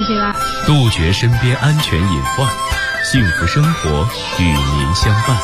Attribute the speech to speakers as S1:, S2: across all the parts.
S1: 这个。
S2: 杜绝身边安全隐患，幸福生活与您相伴。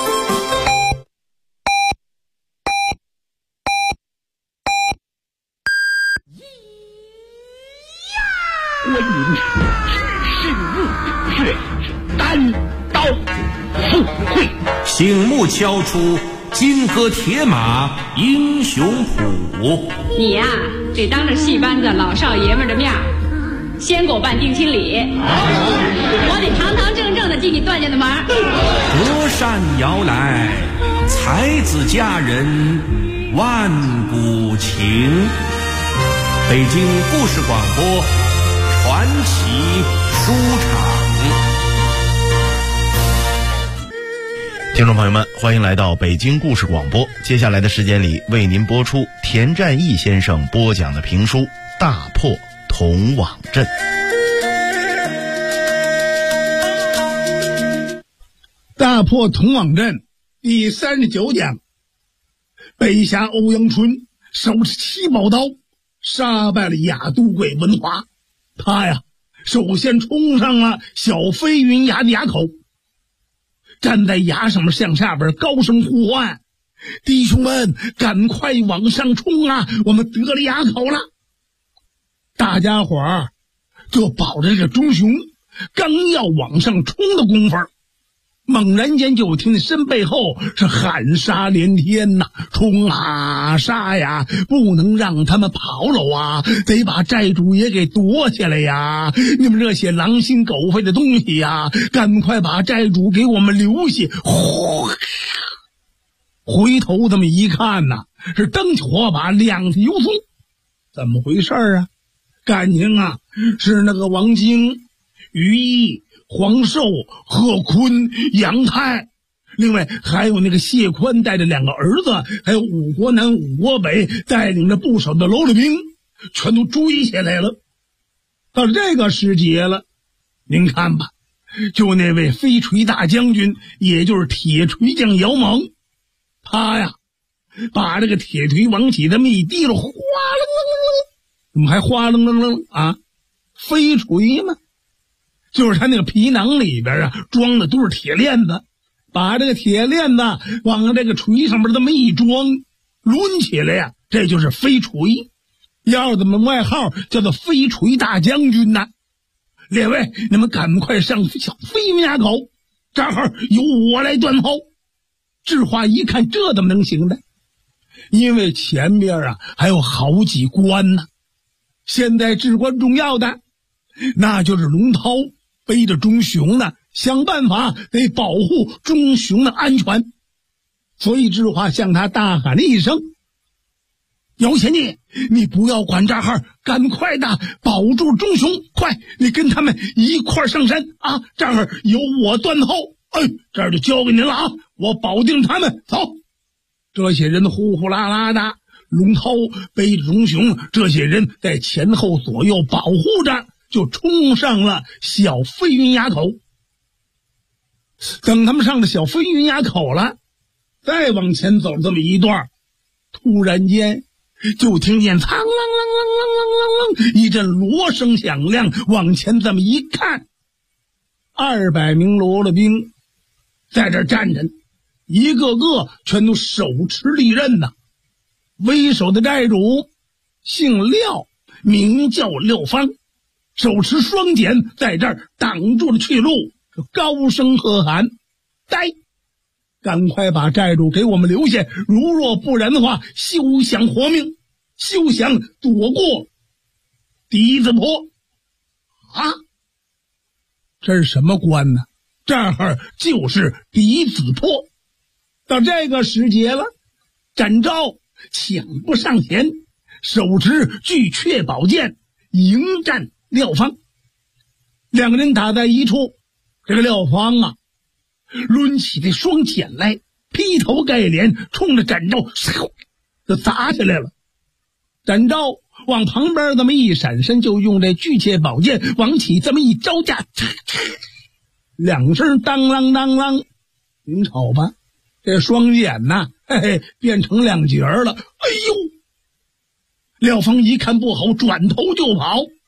S3: 观音是日月单刀赴会，
S4: 醒目敲出金戈铁马英雄谱。
S1: 你呀，得当着戏班子老少爷们的面先给我办定亲礼，我得堂堂正正的进你段家的门。
S4: 隔山遥来，才子佳人万古情。北京故事广播传奇书场。
S5: 听众朋友们，欢迎来到北京故事广播。接下来的时间里，为您播出田占义先生播讲的评书《大破铜网阵》。
S6: 大破铜网阵第39讲，北侠欧阳春手持7宝刀杀败了雅都鬼文华。他呀，首先冲上了小飞云崖的崖口，站在崖上面向下边高声呼唤：弟兄们，赶快往上冲啊，我们得了崖口了。大家伙儿就保着这个忠雄，刚要往上冲的功夫，猛然间就听见身背后是喊杀连天呐！冲啊，杀呀，不能让他们跑了啊，得把寨主也给夺下来呀！你们这些狼心狗肺的东西呀，赶快把寨主给我们留下！回头这么一看呐，是蹬起火把，两条油松。怎么回事啊？感情啊，是那个王晶、于毅、黄寿、贺坤、杨泰，另外还有那个谢宽带着2个儿子，还有武国南、武国北带领着不少的喽啰兵，全都追下来了。到这个时节了，您看吧，就那位飞锤大将军，也就是铁锤将姚猛，他呀把这个铁锤往起这么一提了，哗楞楞楞，怎么还哗楞楞楞啊？飞锤吗？就是他那个皮囊里边啊，装的都是铁链子，把这个铁链子往这个锤上面这么一装，抡起来呀，这就是飞锤。要怎么外号叫做飞锤大将军呢？列位，你们赶快上小飞云崖口，这儿由我来断后。智化一看，这怎么能行呢？因为前边啊还有好几关呢。现在至关重要的，那就是龙涛背着忠雄呢，想办法得保护忠雄的安全。所以智化向他大喊了一声：姚贤弟，你不要管这儿，赶快的保住忠雄，快，你跟他们一块上山啊！这儿由我断后，这儿就交给您了啊！我保定他们。走，这些人呼呼啦啦的，龙涛背着忠雄，这些人在前后左右保护着，就冲上了小飞云崖口。等他们上了小飞云崖口了，再往前走这么一段，突然间就听见苍啷啷啷啷啷啷啷一阵锣声响亮，往前这么一看，200名喽啰兵在这站着，一个个全都手持利刃呐。为首的寨主姓廖，名叫廖方，手持双锏，在这儿挡住了去路，高声喝喊：呆，赶快把寨主给我们留下，如若不然的话，休想活命，休想躲过笛子坡啊！这是什么关呢？这儿就是笛子坡。到这个时节了，展昭抢步上前，手持巨阙宝剑迎战廖方。2个人打在一处，这个廖方啊抡起这双锏来，劈头盖脸冲着展昭就砸下来了。展昭往旁边这么一闪身，就用这巨阙宝剑往起这么一招架，2声当啷当啷，您瞅吧，这双锏呐，变成2截了。哎呦！廖方一看不好，转头就跑。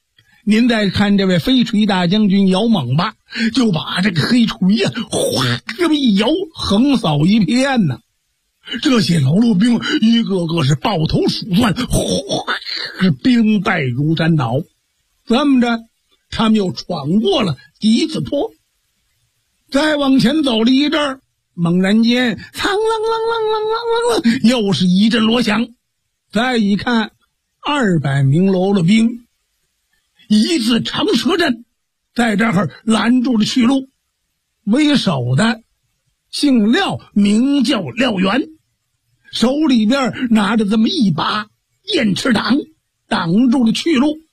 S6: 您再看这位飞锤大将军姚猛吧，就把这个黑锤呀，哗，这么一摇，横扫一片呢。这些老路兵一个个是抱头鼠窜，哗，是兵败如山倒。这么着，他们又闯过了第一次坡。再往前走了一阵儿，猛然间，苍啷啷啷啷啷啷啷，又是一阵锣响。再一看，200名喽啰兵，一字长蛇阵，在这儿拦住了去路。为首的姓廖，名叫廖元，手里边拿着这么一把燕翅挡，挡住了去路。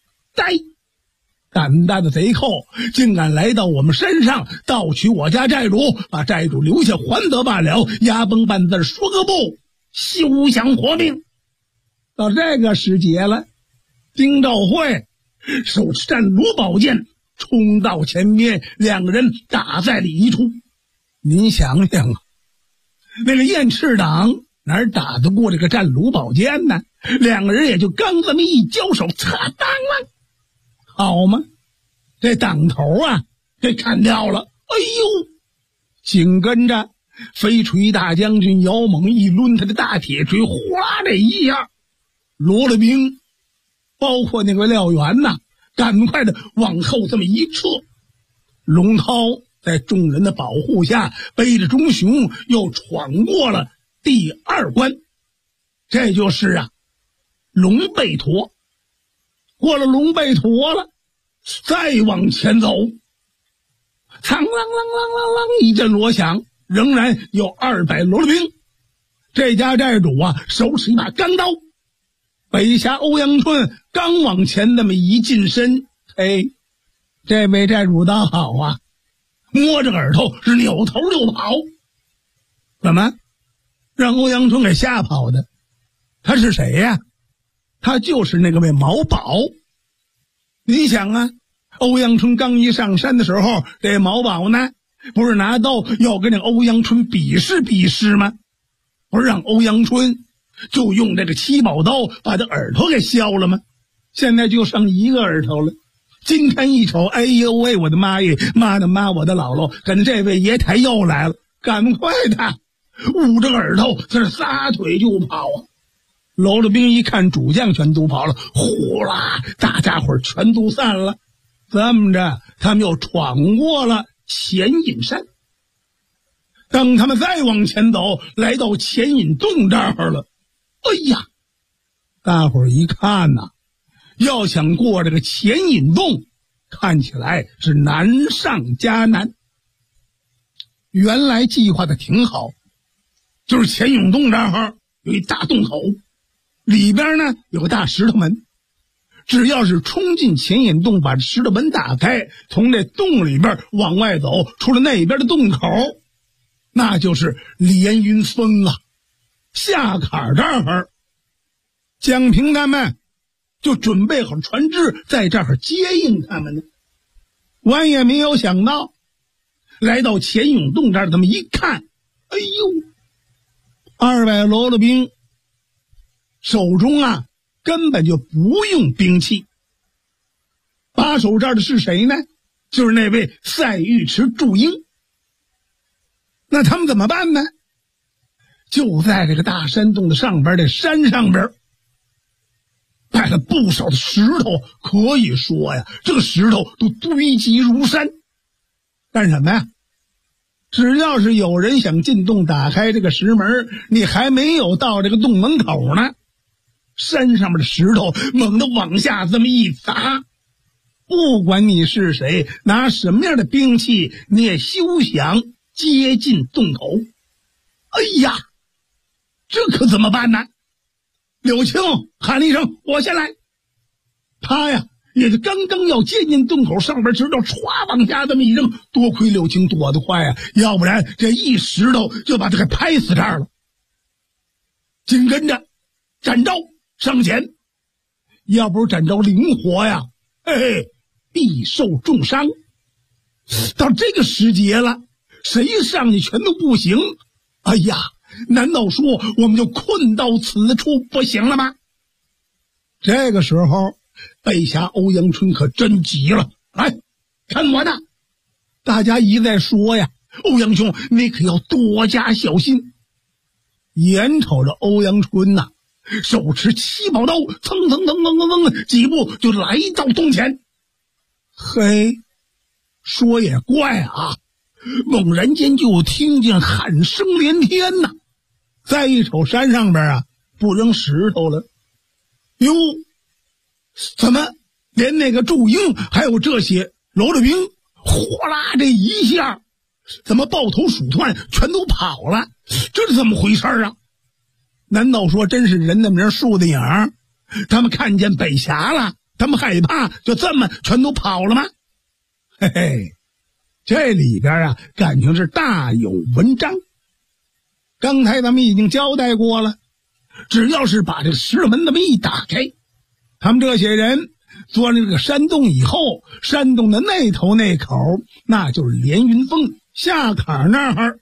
S6: 胆大的贼寇竟敢来到我们山上盗取我家寨主，把寨主留下还得罢了，牙崩半字说个不，休想活命。到这个时节了，丁兆会手持战卢宝剑冲到前边，两个人打在了一处。您想想啊，那个燕翅党哪打得过这个战卢宝剑呢？两个人也就刚这么一交手，擦当了，好吗？这党头啊给砍掉了。哎呦，紧跟着飞锤大将军姚猛一抡他的大铁锤，呼啦这一下，罗了兵包括那个廖元呐，赶快的往后这么一撤。龙涛在众人的保护下，背着钟雄又闯过了第2关，这就是龙背驼。过了龙背驼了，再往前走，苍啷啷啷啷啷一阵锣响，仍然有200罗罗兵。这家寨主手持一把钢刀，北侠欧阳春刚往前那么一近身，这位寨主倒好啊，摸着耳朵是扭头就跑。怎么让欧阳春给吓跑的？他是谁呀？他就是那个位毛宝。你想啊，欧阳春刚一上山的时候，这毛宝呢不是拿刀要跟这欧阳春比试吗？不是让欧阳春就用这个7宝刀把他耳朵给削了吗？现在就剩一个耳朵了。今天一瞅，哎呦喂，我的妈耶，妈的妈，我的姥姥，跟这位爷台又来了，赶快的捂着耳朵在这撒腿就跑啊！喽啰兵一看主将全都跑了，呼啦，大家伙全都散了。这么着，他们又闯过了钱隐山。等他们再往前走，来到钱隐洞这儿了。哎呀，大伙儿一看呐，要想过这个钱隐洞，看起来是难上加难。原来计划的挺好，就是钱隐洞这儿有一大洞口，里边呢有个大石头门，只要是冲进钱隐洞，把石头门打开，从这洞里边往外走，出了那边的洞口，那就是连云峰啊。下坎这儿，蒋平他们就准备好船只在这儿接应他们呢。完也没有想到，来到钱永洞这儿，这么一看，哎呦，200喽啰兵手中根本就不用兵器。把守这儿的是谁呢？就是那位赛尉迟祝英。那他们怎么办呢？就在这个大山洞的上边，这山上边摆了不少的石头，可以说呀，这个石头都堆积如山。干什么呀？只要是有人想进洞打开这个石门，你还没有到这个洞门口呢，山上面的石头猛地往下这么一砸，不管你是谁，拿什么样的兵器，你也休想接近洞口。哎呀，这可怎么办呢？柳青喊了一声：“我先来。”他呀也是刚刚要接近洞口，上边石头歘往下这么一扔，多亏柳青躲得快呀，要不然这一石头就把他给拍死这儿了。紧跟着展昭上前，要不是展昭灵活呀，必受重伤。到这个时节了，谁上去全都不行。哎呀，难道说我们就困到此处不行了吗？这个时候北侠欧阳春可真急了，来，看我的！大家一再说呀，欧阳兄，你可要多加小心。眼瞅着欧阳春呐，手持七宝刀，蹭蹭蹭蹭蹭蹭几步就来到洞前。嘿，说也怪啊，猛然间就听见喊声连天呐！再一瞅山上边啊，不扔石头了。哟，怎么连那个祝英还有这些喽啰兵，哗啦这一下，怎么抱头鼠窜全都跑了？这是怎么回事啊？难道说真是人的名树的影？他们看见北侠了，他们害怕，就这么全都跑了吗？嘿嘿，这里边啊，感情是大有文章。刚才咱们已经交代过了，只要是把这个石头门那么一打开，他们这些人钻了这个山洞以后，山洞的那头那口，那就是连云峰下坎那儿。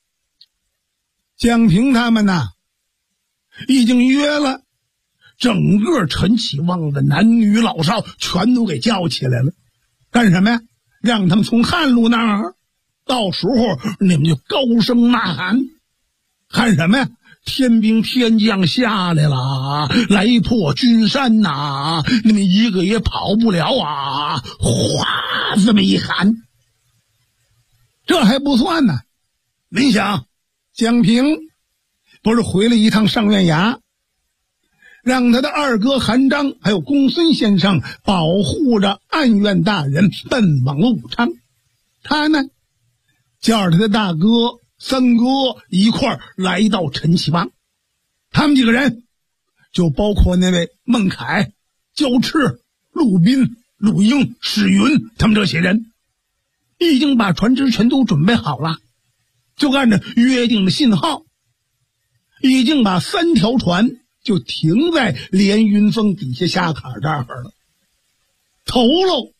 S6: 蒋平他们呐，已经约了整个陈启旺的男女老少全都给叫起来了，干什么呀？让他们从汉路那儿，到时候你们就高声呐喊，喊什么呀？天兵天将下来了，来破军山呐！你们一个也跑不了啊！哗，这么一喊，这还不算呢。您想，蒋平不是回了一趟上院衙，让他的二哥韩章还有公孙先生保护着案院大人奔往了武昌。他呢，叫着他的大哥三哥一块儿来到陈启旺。他们几个人就包括那位孟凯、焦赤、陆斌、陆英、史云他们这些人，已经把船只全都准备好了，就按照约定的信号，已经把3条船就停在连云峰底下下坎这儿了。头喽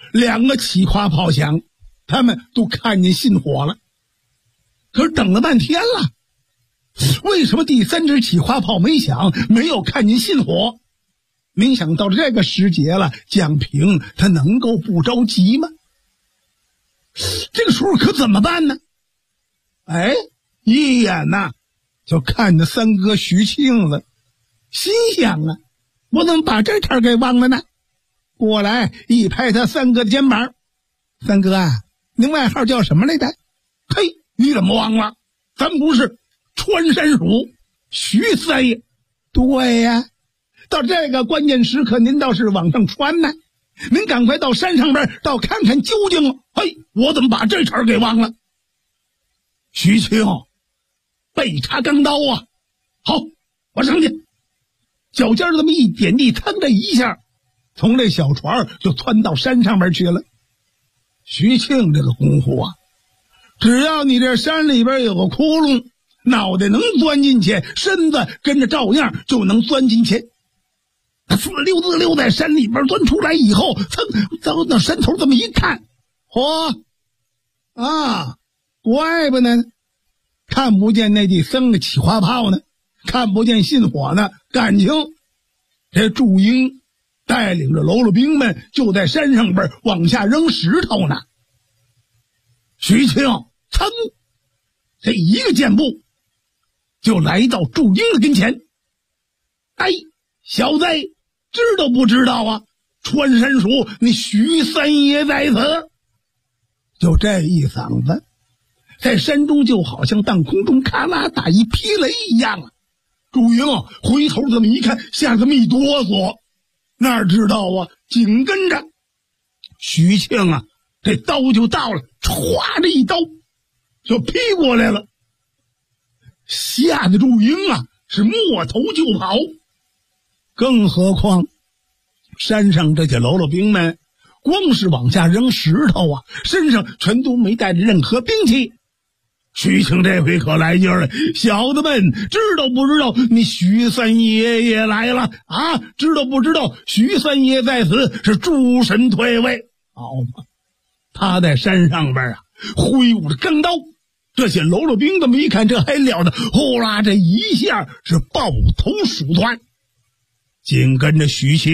S6: 2个起夸炮响，他们都看见信火了。可是等了半天了，为什么第3支起花炮没响，没有看见信火？没想到这个时节了，蒋平他能够不着急吗？这个时候可怎么办呢？哎，一眼呐就看着三哥徐庆了，心想啊，我怎么把这茬给忘了呢？过来一拍他三哥的肩膀，三哥啊，您外号叫什么来着？嘿，你怎么忘了？咱不是穿山鼠徐三爷？对呀，到这个关键时刻您倒是往上穿呢，您赶快到山上边到看看究竟了。嘿，我怎么把这茬给忘了？徐庆背插钢刀啊，好，我上去。脚尖这么一点地，噌的一下从这小船就窜到山上边去了。徐庆这个功夫啊，只要你这山里边有个窟窿，脑袋能钻进去，身子跟着照样就能钻进去。他滋溜滋溜在山里边钻出来以后，噌到那山头这么一看，嚯啊，怪不呢，看不见那第3个起花炮呢，看不见信火呢，感情这祝英带领着喽啰兵们就在山上边往下扔石头呢。徐庆噌这一个箭步就来到祝英的跟前。哎，小子，知道不知道啊？穿山鼠，你徐三爷在此。就这一嗓子，在山中就好像当空中咔啦打一劈雷一样啊！祝英回头这么一看，吓这么一哆嗦，哪知道啊，紧跟着徐庆啊，这刀就到了，歘的一刀就劈过来了，吓得祝英啊是摸头就跑。更何况山上这些喽啰兵们光是往下扔石头啊，身上全都没带着任何兵器。徐庆这回可来劲了，小子们，知道不知道你徐三爷也来了啊？知道不知道徐三爷在此是诸神退位？好嘛，他在山上边啊挥舞着钢刀，这些喽啰兵这么一看，这还了得，呼啦这一下是抱头鼠窜。紧跟着徐庆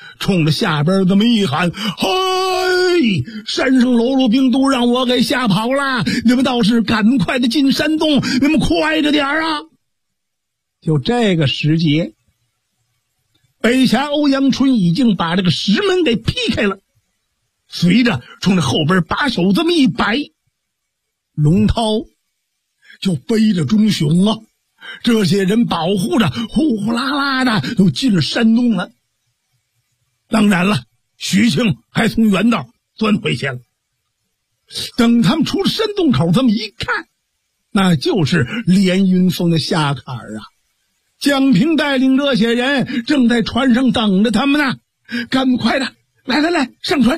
S6: 冲着下边这么一喊：“嘿，山上喽啰兵都让我给吓跑了，你们倒是赶快的进山洞，你们快着点啊！”就这个时节，北峡欧阳春已经把这个石门给劈开了，随着冲着后边把手这么一摆，龙涛就背着钟雄啊，这些人保护着，呼呼啦啦的都进了山洞了。当然了，徐庆还从原道钻回去了。等他们出了山洞口，这么一看，那就是连云峰的下坎啊！蒋平带领这些人正在船上等着他们呢，赶快的，来，上船！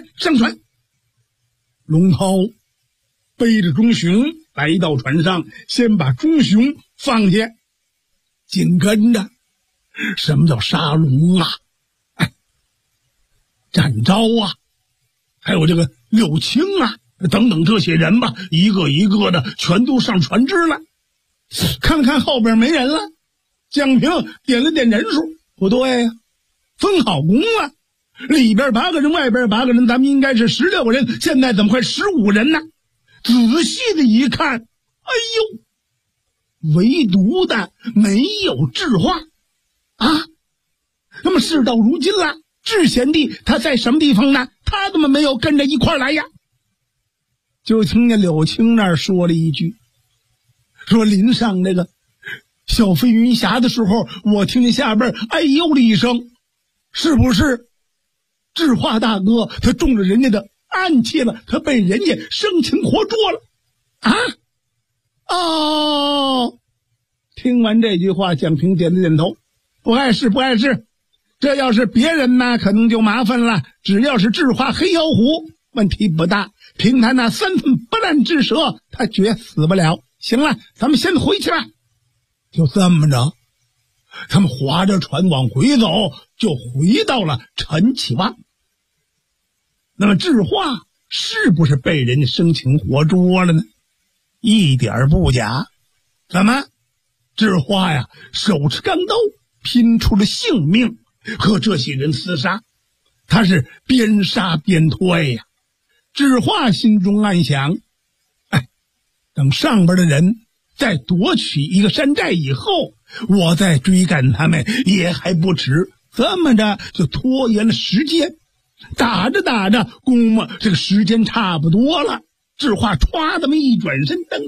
S6: 龙涛背着钟雄来到船上，先把钟雄放下，紧跟着，什么叫杀龙啊？展昭啊，还有这个柳青啊，等等这些人吧，一个一个的全都上船只了。看了看后边没人了，蒋平点了点人数，不对呀，分好工了，里边8个人，外边8个人，咱们应该是16个人，现在怎么快15人呢？仔细的一看，哎呦，唯独的没有智化啊！那么事到如今了，智贤弟他在什么地方呢？他怎么没有跟着一块来呀？就听见柳青那儿说了一句，说临上那个小飞云峡的时候，我听见下边哎呦了一声，是不是智化大哥他中了人家的暗器了，他被人家生擒活捉了啊？哦，听完这句话，蒋平点了点头，不碍事。这要是别人呢，可能就麻烦了。只要是智化黑妖狐，问题不大。凭他那3分不烂之舌，他绝死不了。行了，咱们先回去吧。就这么着，他们划着船往回走，就回到了陈启旺。那么智化是不是被人家生擒活捉了呢？一点不假。怎么？智化呀，手持钢刀，拼出了性命，和这些人厮杀，他是边杀边退呀。智化心中暗想，等上边的人再夺取一个山寨以后，我再追赶他们也还不迟。这么着就拖延了时间，打着公嘛，这个时间差不多了。智化歘这么一转身，噔，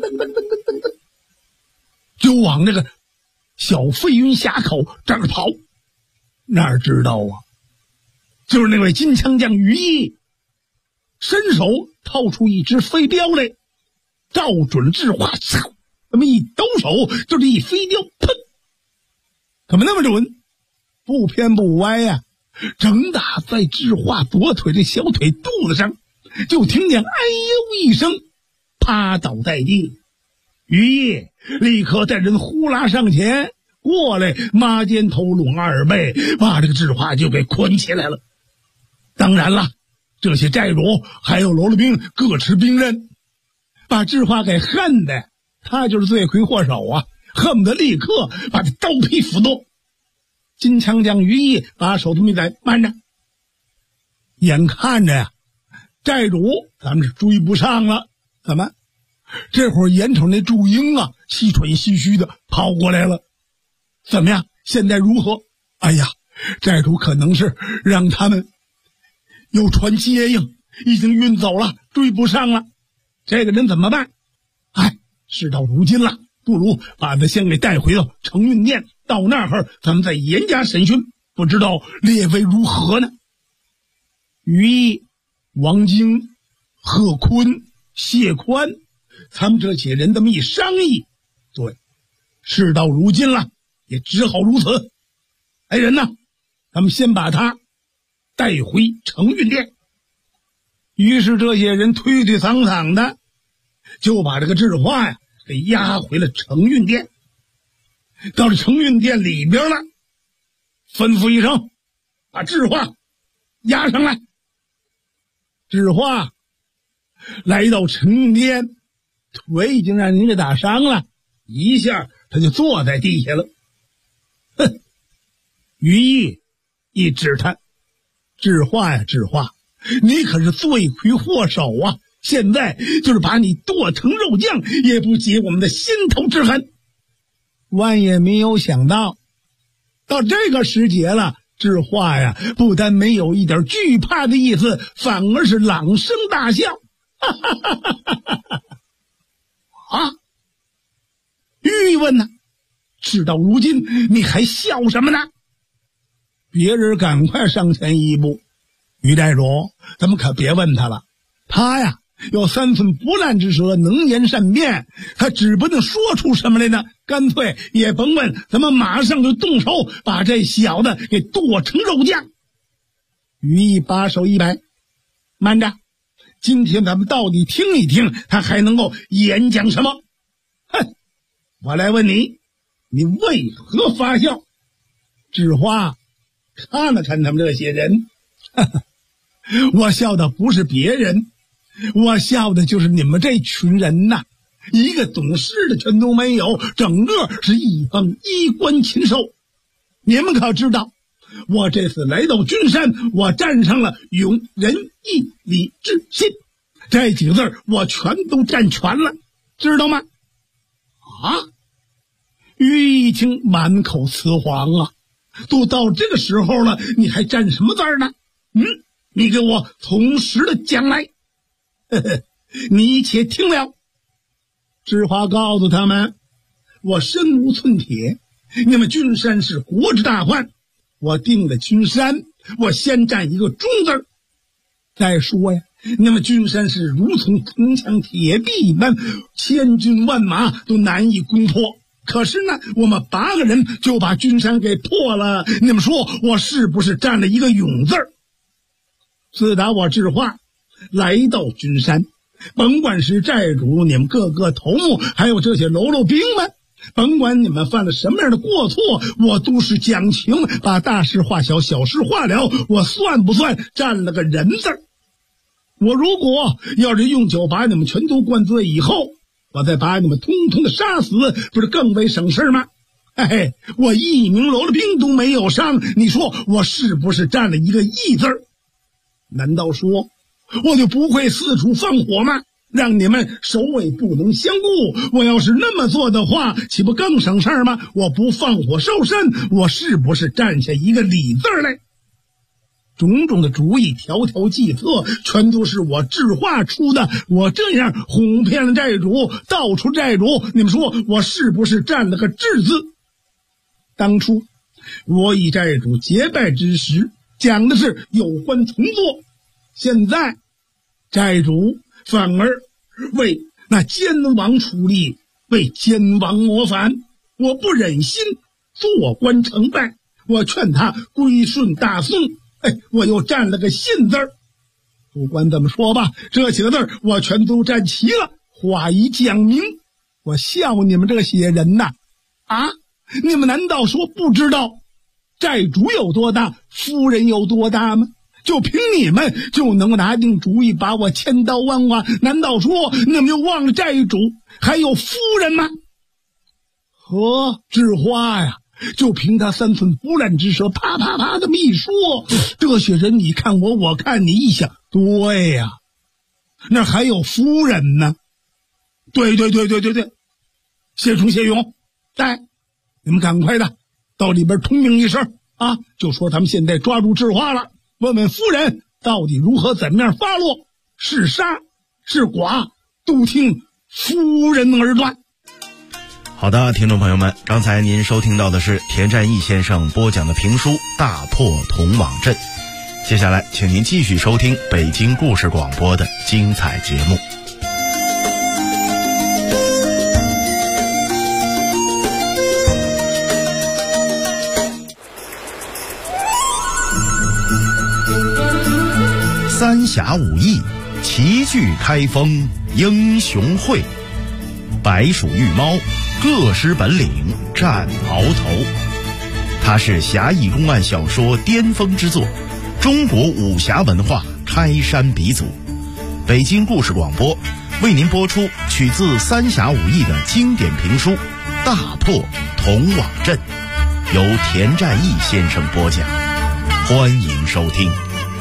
S6: 就往那个小飞云峡口这儿跑。哪知道啊，就是那位金枪将于毅伸手掏出一只飞镖来，照准了智化，那么一抖手，就这一飞镖，砰，怎么那么准？不偏不歪呀，正打在智化左腿这小腿肚子上，就听见哎呦一声，趴倒在地。于毅立刻带人呼啦上前过来，抹肩头拢2背，把这个智化就给捆起来了。当然了，这些寨主还有喽啰兵各持兵刃，把智化给恨的，他就是罪魁祸首啊，恨不得立刻把他刀劈斧剁。金枪将于毅把手这么一摆，慢着，眼看着呀，寨主咱们是追不上了。怎么？这会儿眼瞅那祝英啊，气喘吁吁的跑过来了。怎么样？现在如何？哎呀，寨主可能是让他们有船接应，已经运走了，追不上了。这个人怎么办？事到如今了，不如把他先给带回到承运殿，到那儿咱们再严加审讯，不知道列位如何呢？于毅、王京、贺坤、谢宽，他们这些人这么一商议，对，事到如今了，也只好如此。人呢，咱们先把他带回承运殿。于是这些人推推搡搡的，就把这个智化呀给押回了承运殿。到了承运殿里边了，吩咐一声，把智化押上来。智化来到承运殿，腿已经让人给打伤了，一下他就坐在地下了。于毅一指他， 智化呀，智化，你可是罪魁祸首啊！现在就是把你剁成肉酱，也不解我们的心头之恨。万也没有想到，到这个时节了，智化呀，不但没有一点惧怕的意思，反而是朗声大笑。哈哈哈哈哈哈！啊！玉问呢？事到如今，你还笑什么呢？别人赶快上前一步，于寨主，咱们可别问他了，他呀有3寸不烂之舌，能言善辩，他指不定说出什么来呢。干脆也甭问，咱们马上就动手，把这小子给剁成肉酱。于毅把手一摆，慢着，今天咱们到底听一听他还能够演讲什么。哼，我来问你，你为何发笑？智化看了看他们这些人，哈哈，我笑的不是别人，我笑的就是你们这群人呐，一个懂事的全都没有，整个是一帮衣冠禽兽。你们可知道，我这次来到君山，我站上了勇仁义礼智信这几个字，我全都占全了，知道吗？啊！于一听满口雌黄啊，都到这个时候了，你还占什么字呢？你给我从实的讲来。呵呵，你且听了。智化告诉他们，我身无寸铁，你们君山是国之大患，我定了君山，我先占一个忠字。再说呀，那么君山是如同铜墙铁壁一般，千军万马都难以攻破。可是呢，我们8个人就把君山给破了，你们说我是不是占了一个勇字？自打我智化来到君山，甭管是寨主，你们各个头目，还有这些喽啰兵们，甭管你们犯了什么样的过错，我都是讲情，把大事化小，小事化了，我算不算占了个人字？我如果要是用酒把你们全都灌醉以后，我再把你们通通的杀死，不是更为省事吗？嘿，我一名喽啰兵都没有伤，你说我是不是占了一个义字？难道说我就不会四处放火吗？让你们首尾不能相顾，我要是那么做的话，岂不更省事吗？我不放火烧山，我是不是占下一个理字来？种种的主意，条条计策，全都是我智化出的。我这样哄骗了寨主，盗出寨主，你们说我是不是占了个智字？当初我与寨主结拜之时，讲的是有关重做，现在寨主反而为那奸王出力，为奸王谋反，我不忍心做官成败，我劝他归顺大宋，我又占了个信字儿。不管怎么说吧，这几个字儿我全都占齐了。话已讲明，我笑你们这些人呐，你们难道说不知道寨主有多大，夫人有多大吗？就凭你们就能够拿定主意把我千刀万剐？难道说你们就忘了寨主还有夫人吗？和智化呀，就凭他3寸不烂之舌，啪啪啪这么一说，这些人你看我，我看你，一想，对呀，那还有夫人呢。对，谢冲谢勇，你们赶快的到里边通明一声啊，就说咱们现在抓住智化了，问问夫人到底如何怎么样发落，是杀是剐，都听夫人而断。
S5: 好的，听众朋友们，刚才您收听到的是田占义先生播讲的评书《大破铜网阵》，接下来请您继续收听北京故事广播的精彩节目。三峡武艺，齐聚开封英雄会，白鼠玉猫，各施本领战鳌头。它是侠义公案小说巅峰之作，中国武侠文化开山鼻祖。北京故事广播为您播出取自三峡武艺的经典评书《大破铜网阵》，由田占义先生播讲，欢迎收听。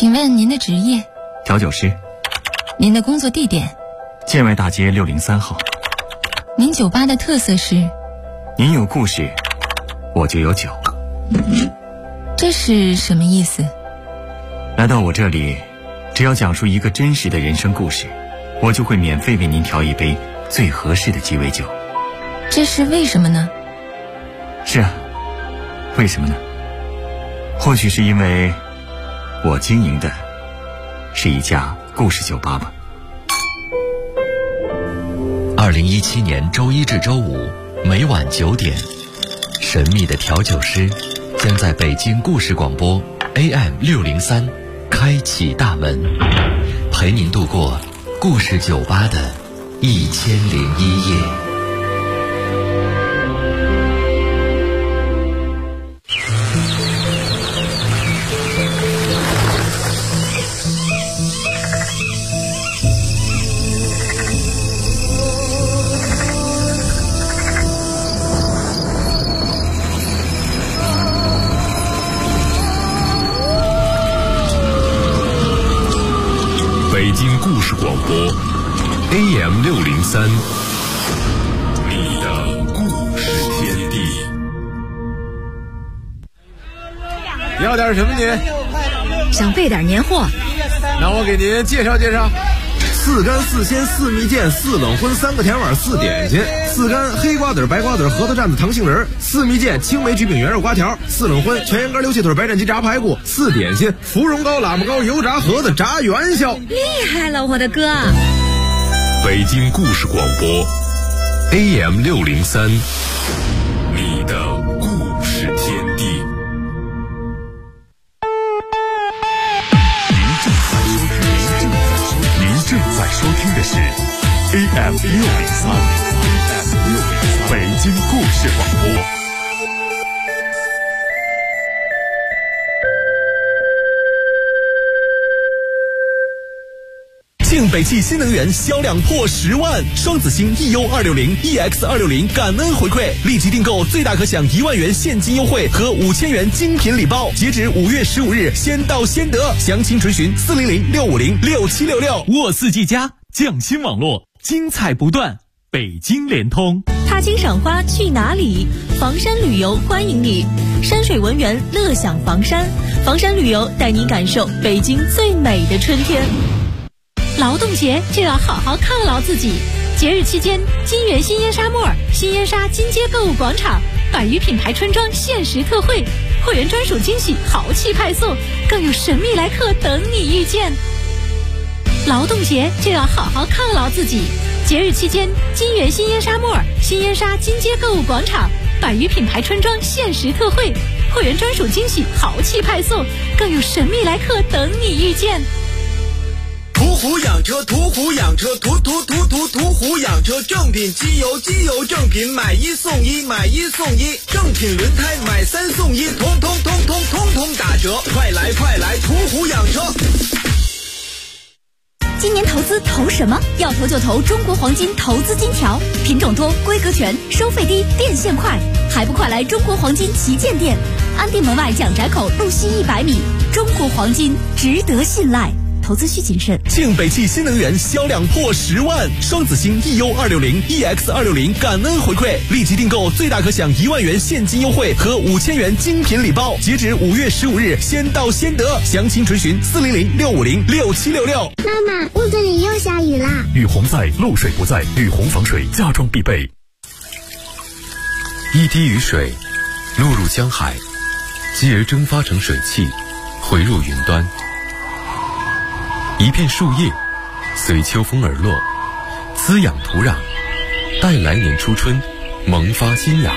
S7: 请问您的职业？
S8: 调酒师。
S7: 您的工作地点？
S8: 建外大街603号。
S7: 您酒吧的特色是？
S8: 您有故事，我就有酒。
S7: 这是什么意思？
S8: 来到我这里，只要讲述一个真实的人生故事，我就会免费为您调一杯最合适的鸡尾酒。
S7: 这是为什么呢？
S8: 是啊，为什么呢？或许是因为我经营的是一家故事酒吧吧。
S2: 2017年周一至周五每晚9点，神秘的调酒师将在北京故事广播 AM603开启大门，陪您度过故事酒吧的1001夜。
S9: 北京故事广播 AM603，你的故事天地。
S10: 要点什么您？
S11: 想备点年货。
S10: 那我给您介绍介绍：4干4鲜4蜜饯4冷荤3个甜碗4点心，4干黑瓜子白瓜子核桃蘸子糖杏仁，4蜜饯青梅焗饼圆肉瓜条，4冷荤全羊肝溜蟹腿白斩鸡炸排骨，4点心芙蓉糕喇嘛糕油炸盒子炸元宵。
S11: 厉害了，我的哥！
S9: 北京故事广播 AM603，你的故事天地。您正在收听的是 AM603，北京故事广播。
S12: 庆北汽新能源销量破10万，双子星 EU260 EX260 感恩回馈，立即订购最大可享1万元现金优惠和5000元精品礼包，截止5月15日，先到先得，详情垂询400-650-6766。
S13: 沃四 G 加匠心网络，精彩不断，北京联通。
S14: 踏青赏花去哪里？房山旅游欢迎你，山水文园乐享房山，房山旅游带你感受北京最美的春天。劳动节就要好好犒劳自己，节日期间，金源新烟沙莫尔、新烟沙金街购物广场100余品牌春装限时特惠，会员专属惊喜豪气派送，更有神秘来客等你遇见。劳动节就要好好犒劳自己，节日期间，金源新烟沙莫尔、新烟沙金街购物广场100余品牌春装限时特惠，会员专属惊喜豪气派送，更有神秘来客等你遇见。
S15: 途虎养车，途虎养车，途虎养车，正品机油，机油正品，买1送1，买1送1，正品轮胎买3送1，通通打折，快来途虎养车。
S14: 今年投资投什么？要投就投中国黄金投资金条，品种多，规格全，收费低，变现快，还不快来中国黄金旗舰店，安定门外蒋宅口路西100米，中国黄金值得信赖。投资需谨慎。
S12: 庆北汽新能源销量破10万，双子星 EU260 EX260 感恩回馈，立即订购最大可享1万元现金优惠和5000元精品礼包，截止5月15日，先到先得，详情垂询400-650-6766。
S16: 妈妈，屋子里又下雨啦！
S9: 雨洪在，漏水不在，雨洪防水家装必备。
S2: 一滴雨水落入江海，继而蒸发成水汽，回入云端。一片树叶随秋风而落，滋养土壤，待来年初春萌发新芽。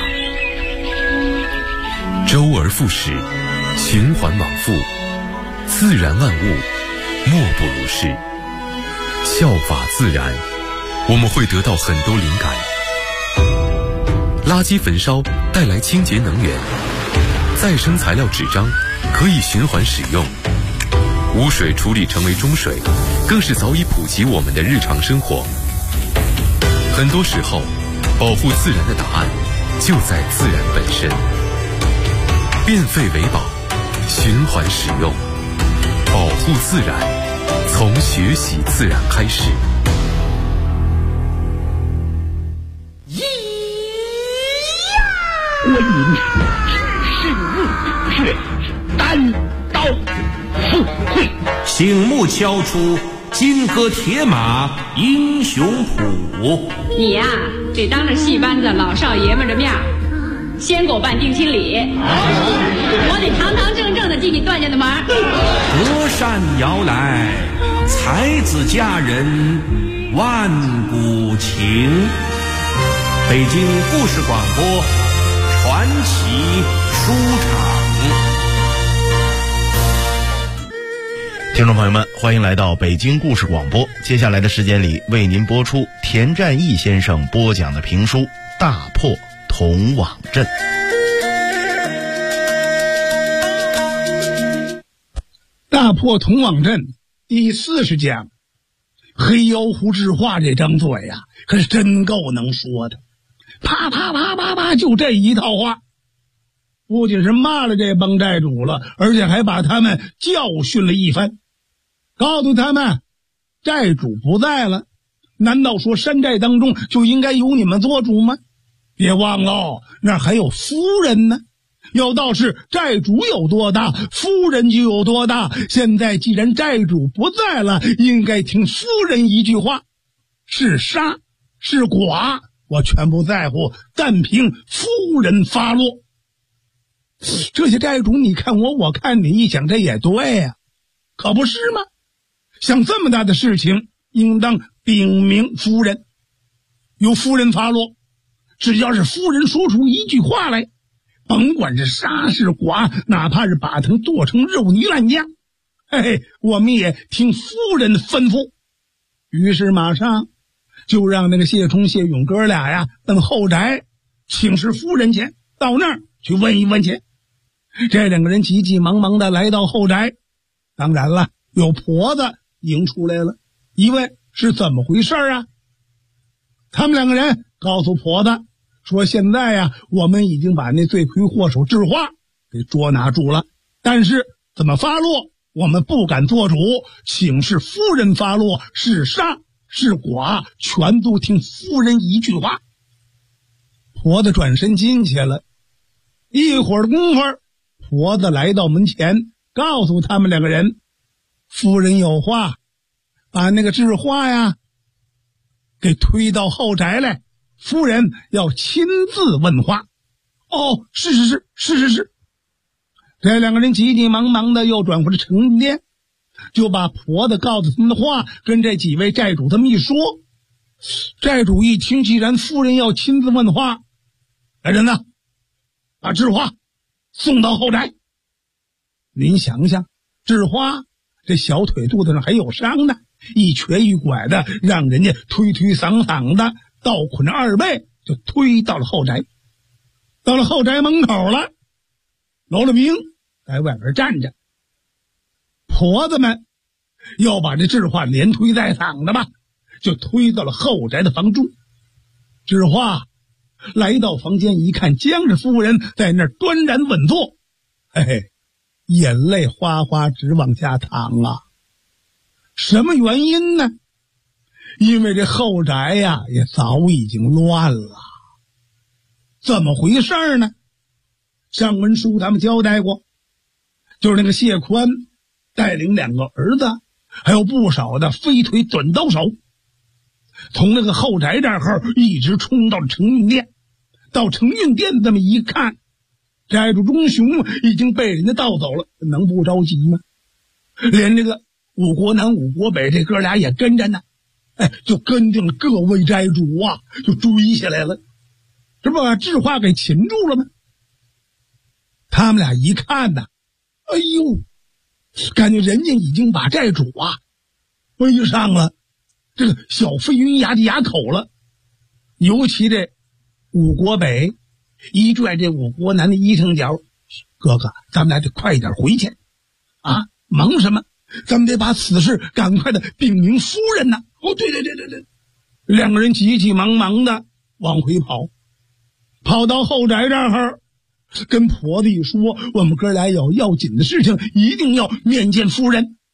S2: 周而复始，循环往复，自然万物莫不如是。效法自然，我们会得到很多灵感。垃圾焚烧带来清洁能源，再生材料纸张可以循环使用，污水处理成为中水，更是早已普及我们的日常生活。很多时候，保护自然的答案就在自然本身。变废为宝，循环使用， 保护自然，从学习自然开始。
S3: 我饮是日月单刀赴会，
S4: 醒目敲出金戈铁马英雄谱。
S1: 你呀，得当着戏班子老少爷们的面先给我办定亲礼，我得堂堂正正的进你段家的门。
S4: 隔山摇来，才子佳人万古情。北京故事广播传奇书场。
S5: 听众朋友们，欢迎来到北京故事广播。接下来的时间里，为您播出田占义先生播讲的评书《大破铜网阵》。
S6: 大破铜网阵第40讲，黑妖狐智化这张嘴呀，可是真够能说的，啪啪啪啪啪，就这一套话，不仅是骂了这帮债主了，而且还把他们教训了一番，告诉他们债主不在了，难道说山寨当中就应该由你们做主吗？别忘了，那还有夫人呢，要道是债主有多大，夫人就有多大。现在既然债主不在了，应该听夫人一句话，是杀是剐我全不在乎，但凭夫人发落。这些债主你看我，我看你，一想这也对呀，可不是吗？像这么大的事情，应当禀明夫人，由夫人发落。只要是夫人说出一句话来，甭管是杀是剐，哪怕是把他剁成肉泥烂酱，嘿嘿，我们也听夫人吩咐。于是马上就让那个谢冲谢勇哥俩呀奔后宅请示夫人去，到那儿去问一问去。这两个人急急忙忙的来到后宅，当然了，有婆子迎出来了，一问是怎么回事啊？他们两个人告诉婆子说，现在呀，我们已经把那罪魁祸首智化给捉拿住了，但是怎么发落我们不敢做主，请示夫人发落，是杀是剐全都听夫人一句话。婆子转身进去了，一会儿的功夫，婆子来到门前，告诉他们两个人，夫人有话，把那个智化呀给推到后宅来，夫人要亲自问话。哦，是。这两个人急急忙忙的又转回了成殿，就把婆子告诉他们的话跟这几位债主他们一说。债主一听，既然夫人要亲自问话，来人呐，把智化送到后宅。您想想，智化这小腿肚子上还有伤呢，一瘸一拐的，让人家推推搡搡的，倒捆着二背就推到了后宅。到了后宅门口了，罗了兵在外边站着，婆子们要把这智化连推带搡的吧，就推到了后宅的房中。智化来到房间一看，江氏夫人在那儿端然稳坐，嘿嘿，眼泪哗哗直往下淌啊。什么原因呢？因为这后宅呀也早已经乱了。怎么回事呢？上文书他们交代过，就是那个谢宽带领两个儿子还有不少的飞腿短刀手，从那个后宅这儿一直冲到了承运殿。到承运殿这么一看，债主钟雄已经被人家盗走了，能不着急吗？连这个五国南五国北这哥俩也跟着呢，就跟定了各位债主啊，就追下来了，这不把智化给擒住了吗？他们俩一看呢，哎呦，感觉人家已经把债主啊背上了这个小飞云崖的崖口了。尤其这五国北一拽这五国南的衣裳角，哥哥，咱们俩得快一点回去啊！忙什么？咱们得把此事赶快的禀明夫人呢。哦，对，两个人急急忙忙的往回跑，跑到后宅这儿，跟婆子一说，我们哥俩有要紧的事情，一定要面见夫人。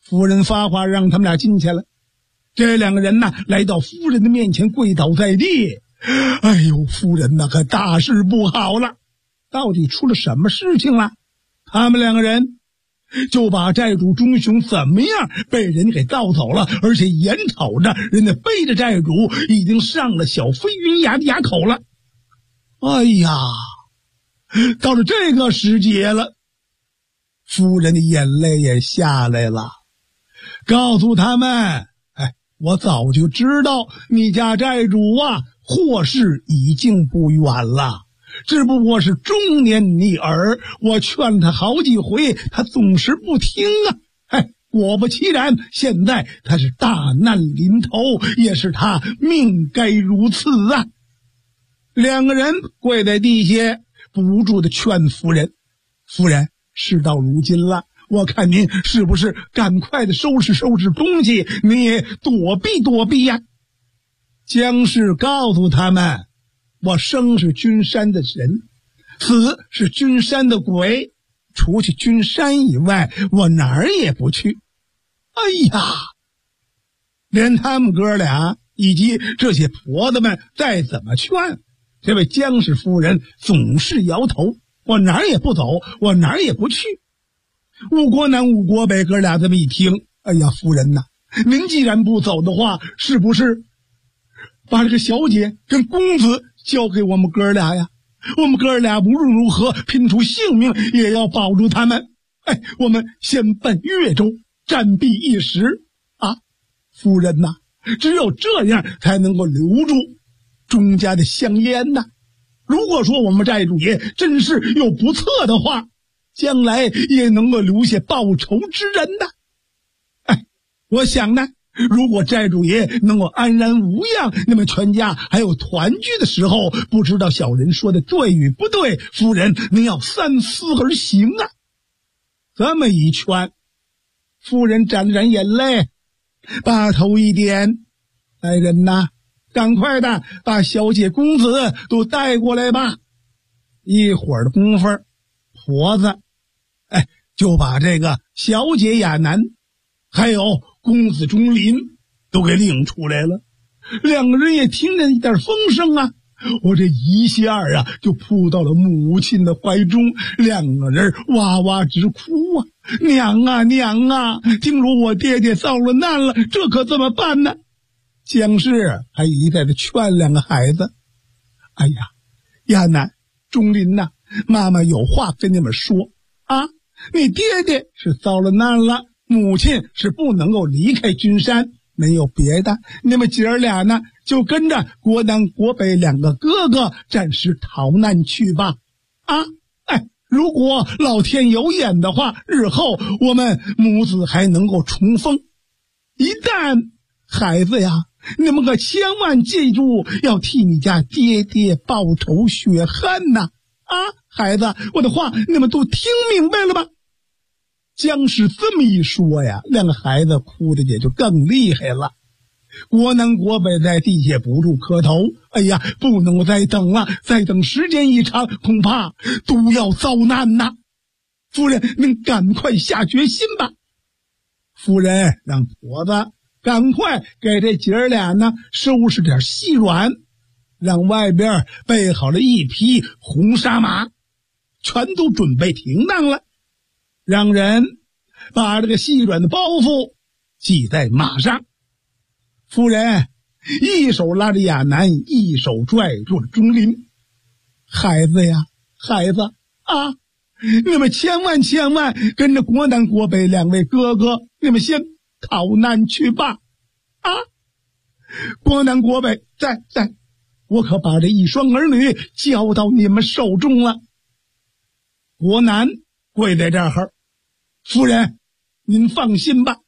S6: 夫人发话让他们俩进去了。这两个人呢，来到夫人的面前，跪倒在地。哎呦，夫人呐，可大事不好了！到底出了什么事情了？他们两个人就把债主钟雄怎么样被人给盗走了，而且眼瞅着人家背着债主已经上了小飞云崖的崖口了。哎呀，到了这个时节了，夫人的眼泪也下来了，告诉他们，我早就知道你家债主啊，祸事已经不远了，只不过是中年逆耳，我劝他好几回，他总是不听啊。果不其然，现在他是大难临头，也是他命该如此啊。两个人跪在地下，不住的劝夫人，夫人，事到如今了，我看您是不是赶快的收拾收拾东西，你也躲避躲避呀。姜氏告诉他们，我生是君山的人，死是君山的鬼，除去君山以外，我哪儿也不去。哎呀，连他们哥俩以及这些婆子们再怎么劝，这位姜氏夫人总是摇头，我哪儿也不走，我哪儿也不去。吴国南、吴国北哥俩这么一听，哎呀，夫人呐，您既然不走的话，是不是把这个小姐跟公子交给我们哥俩呀？我们哥俩无论如何拼出性命也要保住他们。我们先奔越州，暂避一时啊！夫人呐，只有这样才能够留住钟家的香烟呐。如果说我们债主爷真是有不测的话，将来也能够留下报仇之人呐。我想呢，如果债主爷能够安然无恙，那么全家还有团聚的时候，不知道小人说的对与不对，夫人您要三思而行啊。这么一劝，夫人沾了沾眼泪，把头一点，来人呐，赶快的把小姐公子都带过来吧。一会儿的功夫，婆子就把这个小姐亚楠还有公子钟林都给领出来了。两个人也听见一点风声啊，我这一下啊就扑到了母亲的怀中，两个人哇哇直哭啊，娘啊娘啊，听说我爹爹遭了难了，这可怎么办呢？姜氏还一再的劝两个孩子，哎呀，亚楠、钟林呐，妈妈有话跟你们说啊，你爹爹是遭了难了，母亲是不能够离开君山，没有别的，你们姐儿俩呢就跟着国南国北两个哥哥暂时逃难去吧。啊，如果老天有眼的话，日后我们母子还能够重逢。一旦孩子呀，你们可千万记住，要替你家爹爹报仇雪恨呐！啊，孩子，我的话你们都听明白了吧？姜氏这么一说呀，两个孩子哭的也就更厉害了。国南国北在地下不住磕头，哎呀，不能够再等了，再等时间一长，恐怕都要遭难呐。夫人，您赶快下决心吧。夫人让婆子赶快给这姐儿俩呢收拾点细软，让外边备好了一匹红纱马，全都准备停当了，让人把这个细软的包袱系在马上。夫人一手拉着亚楠，一手拽住了钟林。孩子呀，孩子啊，你们千万跟着国南国北两位哥哥，你们先逃难去吧。啊，国南国北在，我可把这一双儿女交到你们手中了。国南跪在这儿，夫人您放心吧，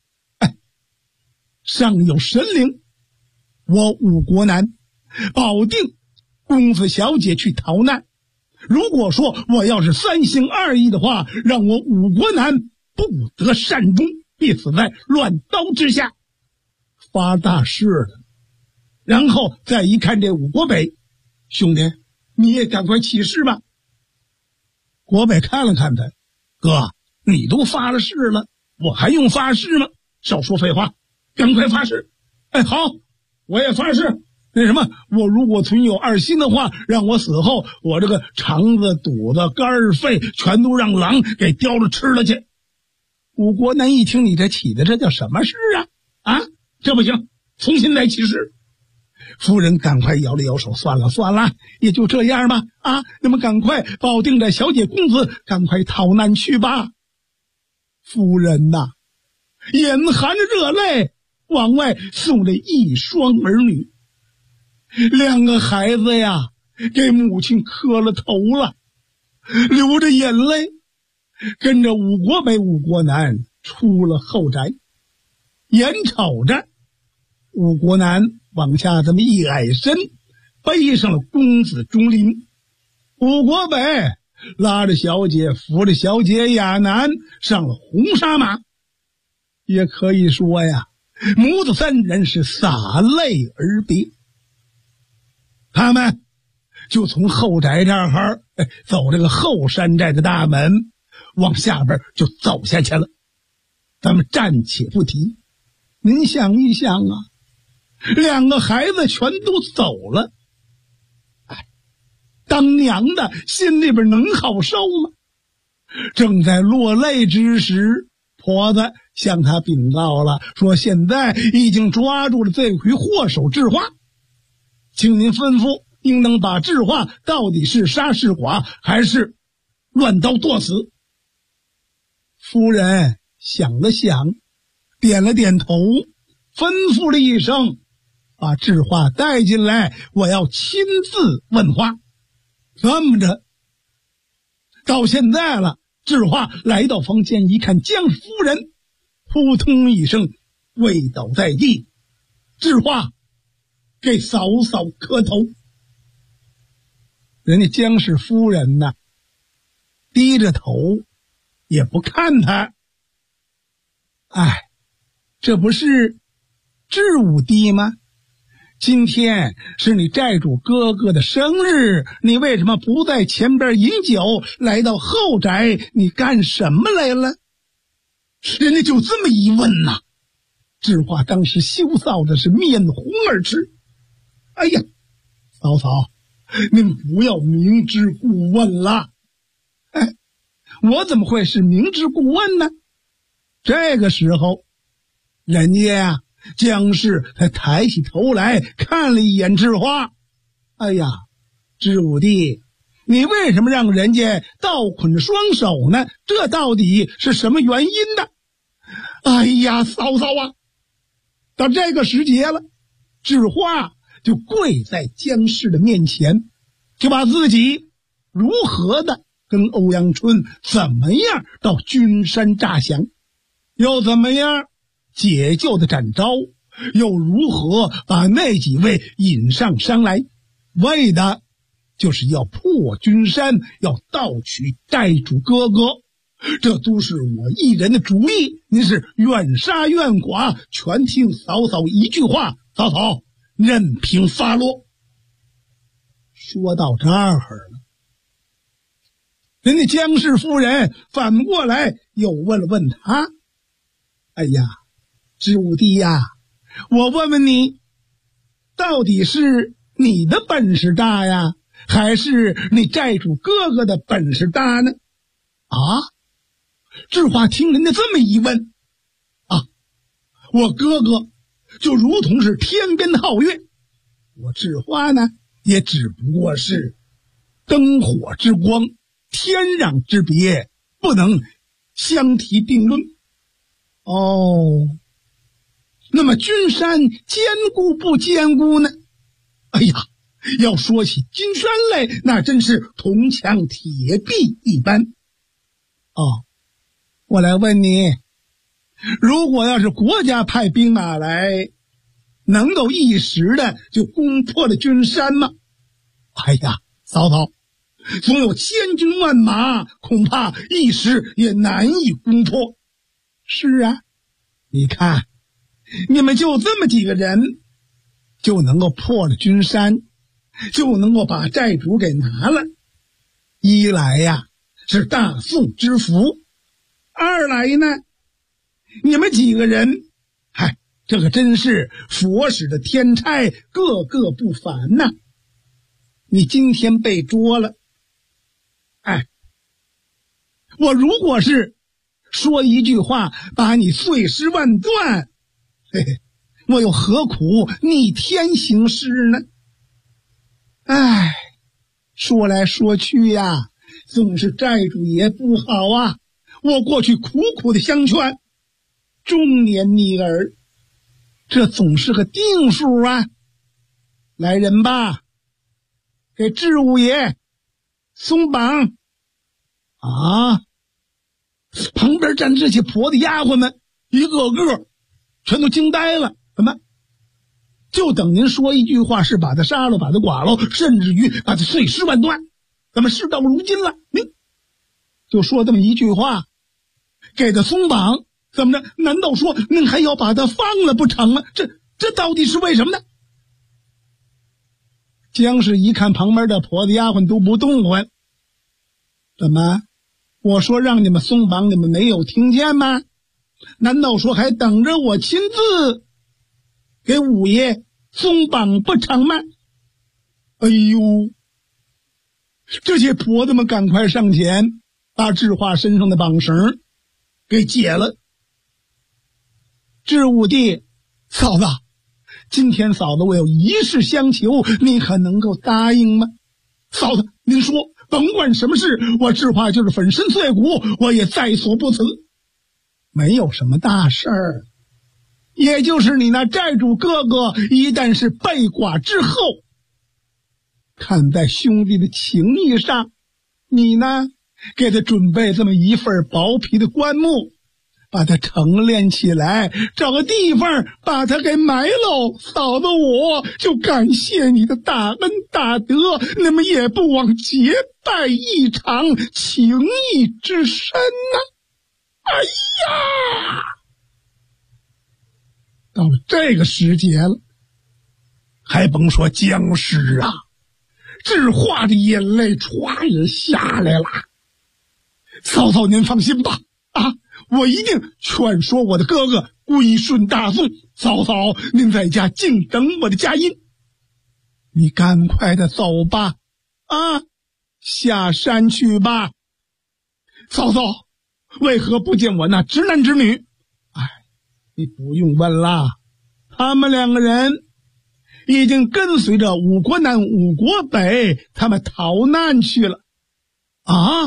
S6: 上有神灵，我武国南保定公子小姐去逃难。如果说我要是三心二意的话，让我武国南不得善终，必死在乱刀之下，发大誓了。然后再一看这武国北，兄弟你也赶快起誓吧。国北看了看他，哥，你都发了誓了， 我还用发誓吗？少说废话，赶快发誓。哎，好，我也发誓。那什么，我如果存有二心的话，让我死后，我这个肠子、肚子、肝、肺全都让狼给叼着吃了去。武国男一听你这起的，这叫什么事啊？这不行，重新来起誓。夫人赶快摇了摇手，算了，也就这样吧。那么赶快保定的小姐公子，赶快逃难去吧。夫人呐，眼含着热泪往外送了一双儿女，2个孩子呀，给母亲磕了头了，流着眼泪，跟着武国北、武国南出了后宅。眼瞅着武国南往下这么一矮身，背上了公子钟林，武国北拉着小姐，扶着小姐亚楠上了红纱马。也可以说呀，母子3人是洒泪而别。他们就从后宅这儿走这个后山寨的大门，往下边就走下去了。咱们暂且不提，您想一想啊，2个孩子全都走了，当娘的心里边能好受吗？正在落泪之时，婆子向他禀告了，说现在已经抓住了罪魁祸首智化，请您吩咐应当把智化到底是杀是剐，还是乱刀剁死。夫人想了想，点了点头，吩咐了一声，把智化带进来，我要亲自问话。这么着，到现在了，智化来到房间一看江氏夫人，扑通一声跪倒在地，智化给嫂嫂磕头。人家江氏夫人呢，低着头也不看他。这不是智武帝吗？今天是你寨主哥哥的生日，你为什么不在前边饮酒，来到后宅，你干什么来了？人家就这么一问呐，智化当时羞臊的是面红耳赤。哎呀，嫂嫂，您不要明知故问了。我怎么会是明知故问呢？这个时候，人家呀，江氏才抬起头来看了一眼智化。哎呀，智武帝，你为什么让人家倒捆着双手呢？这到底是什么原因呢？哎呀，嫂嫂啊，到这个时节了，智化就跪在江氏的面前，就把自己如何的跟欧阳春怎么样到君山诈降，又怎么样解救的展昭，又如何把那几位引上山来，为的就是要破君山，要盗取寨主哥哥。这都是我一人的主意，您是愿杀愿剐，全听嫂嫂一句话，嫂嫂任凭发落。说到这儿了，人家江氏夫人反过来又问他，哎呀，智武帝呀，我问问你，到底是你的本事大呀，还是你寨主哥哥的本事大呢？智化听人家这么一问，我哥哥就如同是天边的皓月，我智化呢，也只不过是灯火之光，天壤之别，不能相提并论。那么君山坚固不坚固呢？哎呀，要说起君山来，那真是铜墙铁壁一般。我来问你，如果要是国家派兵马来，能够一时的就攻破了君山吗？哎呀，嫂嫂，总有千军万马，恐怕一时也难以攻破。是啊，你看你们就这么几个人，就能够破了君山，就能够把寨主给拿了。一来呀，是大宋之福；二来呢， 你们几个人，嗨，这可真是佛使的天差，个个不凡呐。你今天被捉了，哎，我如果是说一句话把你碎尸万段，嘿嘿，我又何苦逆天行事呢？哎，说来说去呀，总是债主爷不好啊！我过去苦苦的相劝，中年逆耳，这总是个定数啊！来人吧，给智武爷松绑啊！旁边站这些婆子丫鬟们，一个个全都惊呆了。怎么？就等您说一句话，是把他杀了，把他剐了，甚至于把他碎尸万段。怎么事到如今了，您就说这么一句话，给他松绑，怎么着？难道说您还要把他放了不成吗？这到底是为什么呢？姜氏一看旁边的婆子丫鬟都不动唤，怎么？我说让你们松绑，你们没有听见吗？难道说还等着我亲自给五爷松绑不成吗？哎呦，这些婆子们赶快上前把智化身上的绑绳给解了。智武帝，嫂子，今天嫂子我有一事相求，你可能够答应吗？嫂子您说，甭管什么事，我智化就是粉身碎骨我也在所不辞。没有什么大事儿，也就是你那债主哥哥一旦是被剐之后，看在兄弟的情谊上，你呢给他准备这么一份薄皮的棺木，把它成殓起来，找个地方把它给埋喽。嫂子我就感谢你的大恩大德，那么也不枉结拜一场情谊之深呐。哎呀，到了这个时节了，还甭说僵尸啊，智化的眼泪歘也下来了。嫂嫂您放心吧，啊，我一定劝说我的哥哥归顺大宋。嫂嫂您在家静等我的佳音，你赶快的走吧，啊，下山去吧。嫂嫂为何不见我那直男直女？哎，你不用问啦，他们两个人已经跟随着五国南五国北他们逃难去了。啊，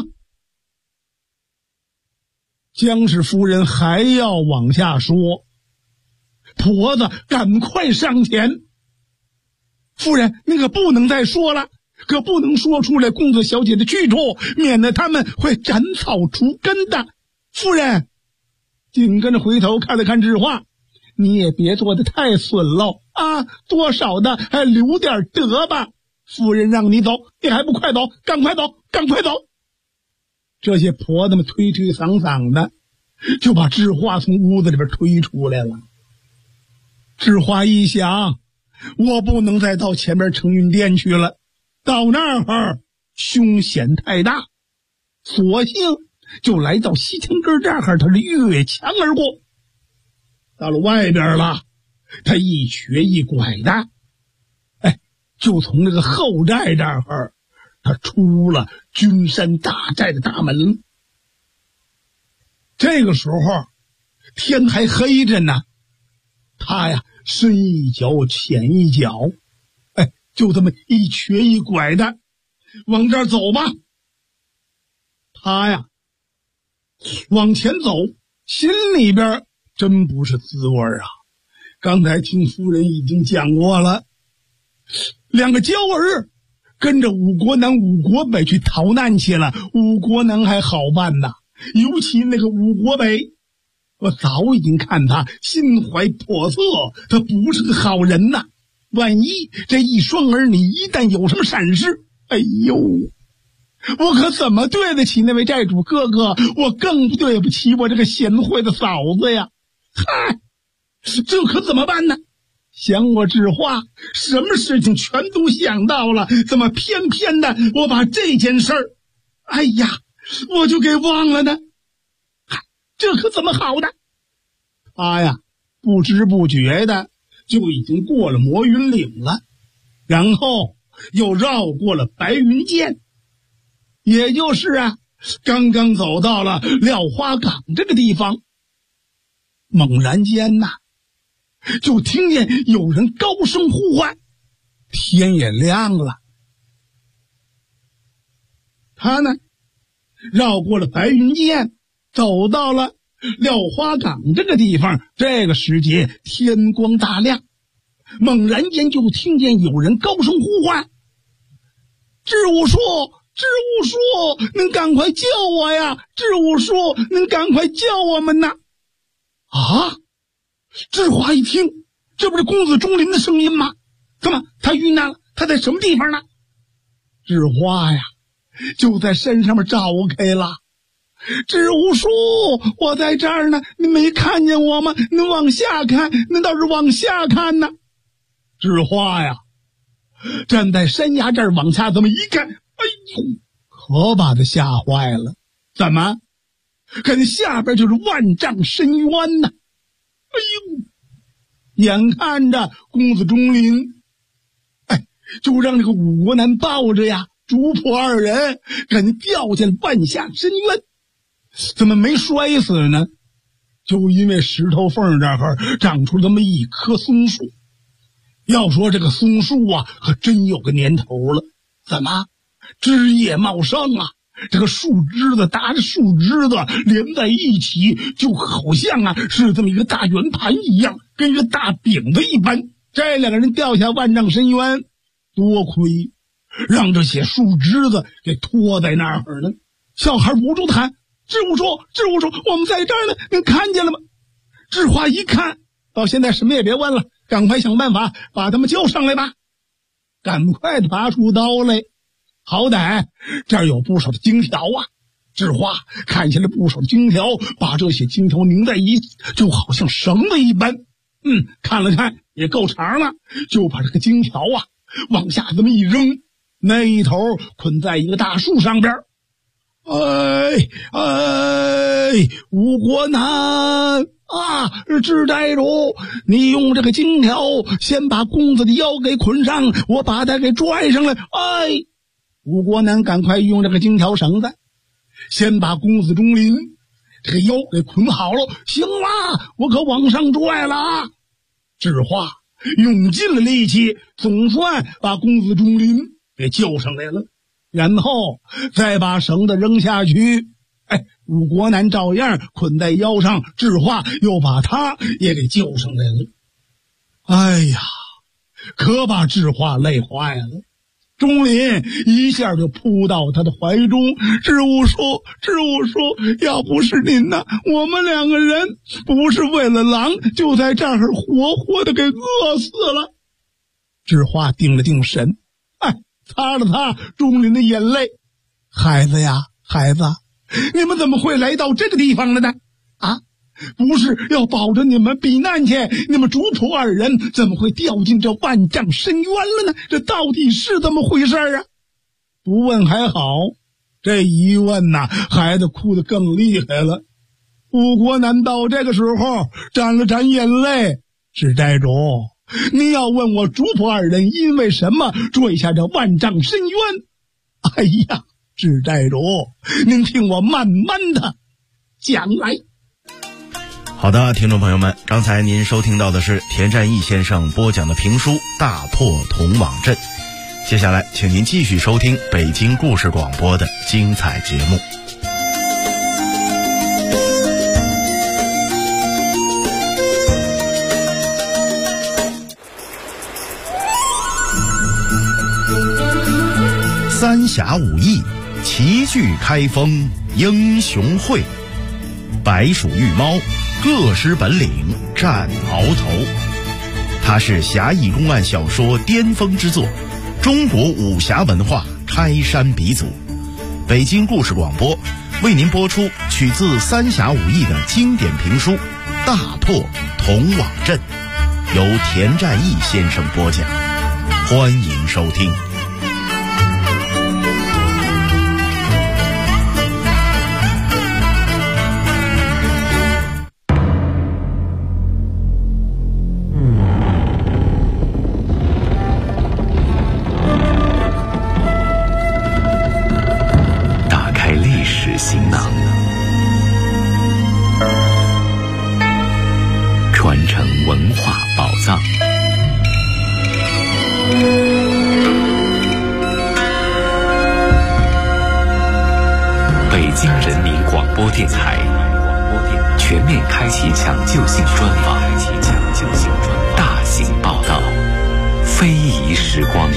S6: 姜氏夫人还要往下说，婆子赶快上前，夫人那个不能再说了，可不能说出来公子小姐的去处，免得他们会斩草除根的。夫人紧跟着回头看了看智化，你也别做得太损喽啊，多少的还留点德吧。夫人让你走，你还不快走，赶快走，赶快走。这些婆子们推推搡搡的就把智化从屋子里边推出来了。智化一想，我不能再到前面承运殿去了，到那儿凶险太大，索性就来到西墙根这儿，他是越墙而过。到了外边了，他一瘸一拐的，哎，就从那个后寨这儿，他出了君山大寨的大门。这个时候天还黑着呢，他呀深一脚浅一脚，哎，就这么一瘸一拐的往这儿走吧。他呀往前走，心里边真不是滋味啊。刚才听夫人已经讲过了，两个娇儿跟着五国南五国北去逃难去了。五国南还好办呐，尤其那个五国北，我早已经看他心怀叵测，他不是个好人呐。万一这一双儿女一旦有什么闪失，哎呦，我可怎么对得起那位债主哥哥，我更对不起我这个贤惠的嫂子呀。嗨，这可怎么办呢？想我智化，什么事情全都想到了，怎么偏偏的我把这件事儿，哎呀，我就给忘了呢？嗨，这可怎么好的？ 他呀不知不觉的就已经过了魔云岭了，然后又绕过了白云涧，也就是刚刚走到了廖花港这个地方。猛然间就听见有人高声呼唤，天也亮了。他呢绕过了白云涧，走到了廖花港这个地方。这个时节天光大亮，猛然间就听见有人高声呼唤，知武叔，知武叔，您赶快救我呀，知武叔，您赶快救我们呐！智华一听，这不是公子钟林的声音吗？怎么他遇难了？他在什么地方呢？智华呀就在山上面找开了。知武叔，我在这儿呢，您没看见我吗？您往下看，您倒是往下看呢。智华呀站在山崖这儿往下这么一看，哎呦，可把他吓坏了。怎么看下边就是万丈深渊呢？哎呦，眼看着公子钟林就让这个武国男抱着主仆二人赶紧掉进了万下深渊。怎么没摔死呢？就因为石头缝这儿长出这么一棵松树。要说这个松树可真有个年头了。怎么枝叶茂盛这个树枝子搭着树枝子连在一起，就好像是这么一个大圆盘一样，跟一个大饼子一般。这两个人掉下万丈深渊，多亏让这些树枝子给拖在那儿呢。小孩捂住喊，知武叔，知武叔，我们在这儿呢，您看见了吗？智华一看，到现在什么也别问了，赶快想办法把他们救上来吧。赶快的拔出刀来，好歹这儿有不少的荆条智华看起来不少的荆条，把这些荆条拧在一起，就好像绳子一般。看了看也够长了，就把这个荆条往下这么一扔，那一头捆在一个大树上边。吴国男智呆主，你用这个荆条先把公子的腰给捆上，我把他给拽上来。吴国男赶快用这个荆条绳子先把公子钟林这个腰给捆好了。行了，我可往上拽了。智华用尽了力气，总算把公子钟林给救上来了，然后再把绳子扔下去。吴国男照样捆在腰上，智华又把他也给救上来了。哎呀，可把智华累坏了。钟林一下就扑到他的怀中，知武叔，知武叔，要不是您我们两个人不是为了狼，就在这儿活活的给饿死了。智华定了定神，擦了擦钟林的眼泪，孩子呀，孩子，你们怎么会来到这个地方了呢？不是要保着你们避难去，你们主仆二人怎么会掉进这万丈深渊了呢？这到底是怎么回事不问还好，这一问孩子哭得更厉害了。吴国男到这个时候沾了沾眼泪，智呆主，您要问我主仆二人因为什么坠下这万丈深渊？哎呀，智呆主，您听我慢慢的讲来。
S5: 好的，听众朋友们，刚才您收听到的是田占义先生播讲的评书《大破铜网阵》，接下来请您继续收听北京故事广播的精彩节目。三峡武艺，齐聚开封英雄会，白鼠玉猫，各施本领战鳌头。它是侠义公案小说巅峰之作，中国武侠文化开山鼻祖。北京故事广播为您播出取自三峡武艺的经典评书《大破铜网阵》，由田占义先生播讲，欢迎收听。
S8: 行囊，传承文化宝藏。北京人民广播电台全面开启抢救性专访，大型报道，非遗时光。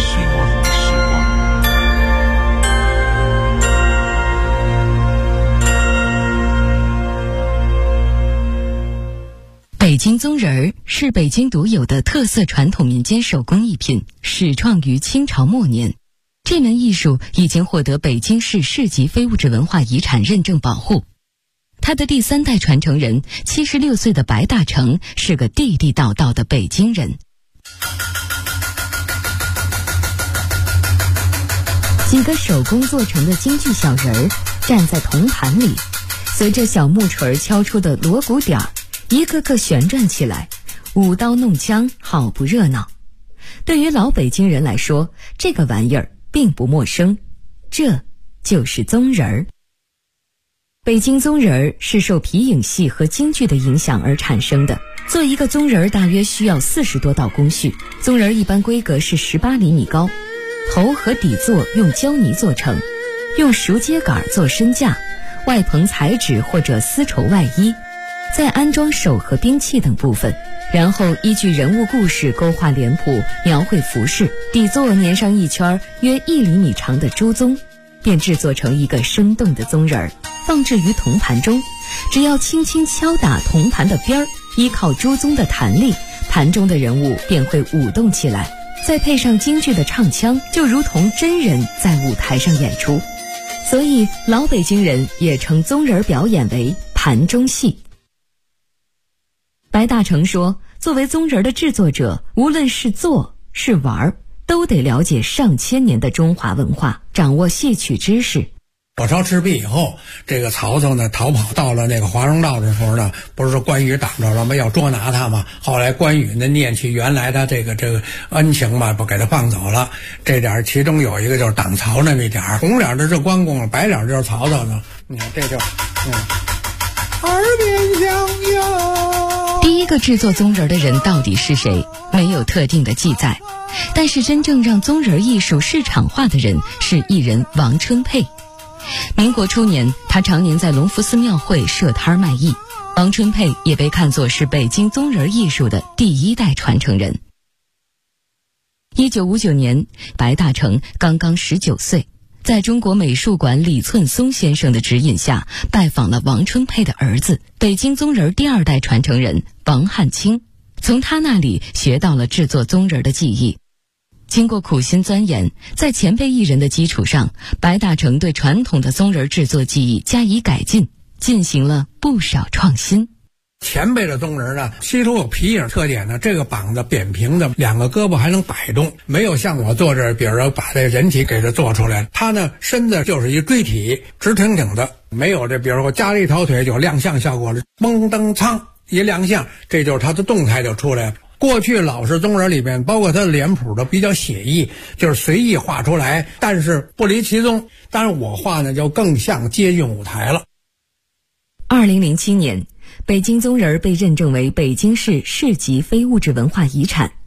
S7: 北京宗人儿是北京独有的特色传统民间手工艺品，始创于清朝末年。这门艺术已经获得北京市市级非物质文化遗产认证保护。他的第3代传承人76岁的白大成是个地地道道的北京人。几个手工做成的京剧小人儿站在铜盘里，随着小木锤敲出的锣鼓点儿，一个个旋转起来，舞刀弄枪，好不热闹。对于老北京人来说，这个玩意儿并不陌生，这就是宗人儿。北京宗人儿是受皮影戏和京剧的影响而产生的。做一个宗人儿大约需要40多道工序，宗人儿一般规格是18厘米高，头和底座用胶泥做成，用熟秸秆做身架，外棚彩纸或者丝绸外衣，再安装手和兵器等部分，然后依据人物故事勾画脸谱，描绘服饰，底座粘上一圈约1厘米长的猪鬃，便制作成一个生动的宗人儿，放置于铜盘中。只要轻轻敲打铜盘的边儿，依靠猪鬃的弹力，盘中的人物便会舞动起来，再配上京剧的唱腔，就如同真人在舞台上演出。所以老北京人也称宗人表演为盘中戏。白大成说，作为宗人的制作者，无论是做是玩，都得了解上千年的中华文化，掌握戏曲知识。
S17: 火烧赤壁以后，这个曹操呢逃跑到了那个华容道的时候呢，不是说关羽挡着了吗？要捉拿他嘛。后来关羽呢念起原来的这个恩情嘛，不给他放走了。这点其中有一个就是挡曹那么一点，红脸的是关公，白脸就是曹操呢。你看这就耳边响哟。
S7: 第一个制作宗人的人到底是谁？没有特定的记载。但是真正让宗人艺术市场化的人是艺人王春佩。民国初年，他常年在隆福寺庙会设摊卖艺。王春佩也被看作是北京宗人艺术的第1代传承人。1959年，白大成刚刚19岁，在中国美术馆李寸松先生的指引下，拜访了王春佩的儿子，北京宗人第2代传承人王汉卿，从他那里学到了制作宗人的技艺。经过苦心钻研，在前辈艺人的基础上，白大成对传统的宗人制作技艺加以改进，进行了不少创新。
S17: 前辈的宗人呢，吸收有皮影特点呢，这个膀子扁平的，2个胳膊还能摆动，没有像我坐这儿，比如说把这人体给它做出来，他呢身子就是一锥体，直挺挺的，没有这比如说加了一条腿就亮相效果了，嘣噔苍一亮相，这就是他的动态就出来了。过去老式宗人里边，包括他的脸谱都比较写意，就是随意画出来，但是不离其宗。当然我画呢就更像接近舞台了。
S7: 2007年，北京宗人被认证为北京市市级非物质文化遗产。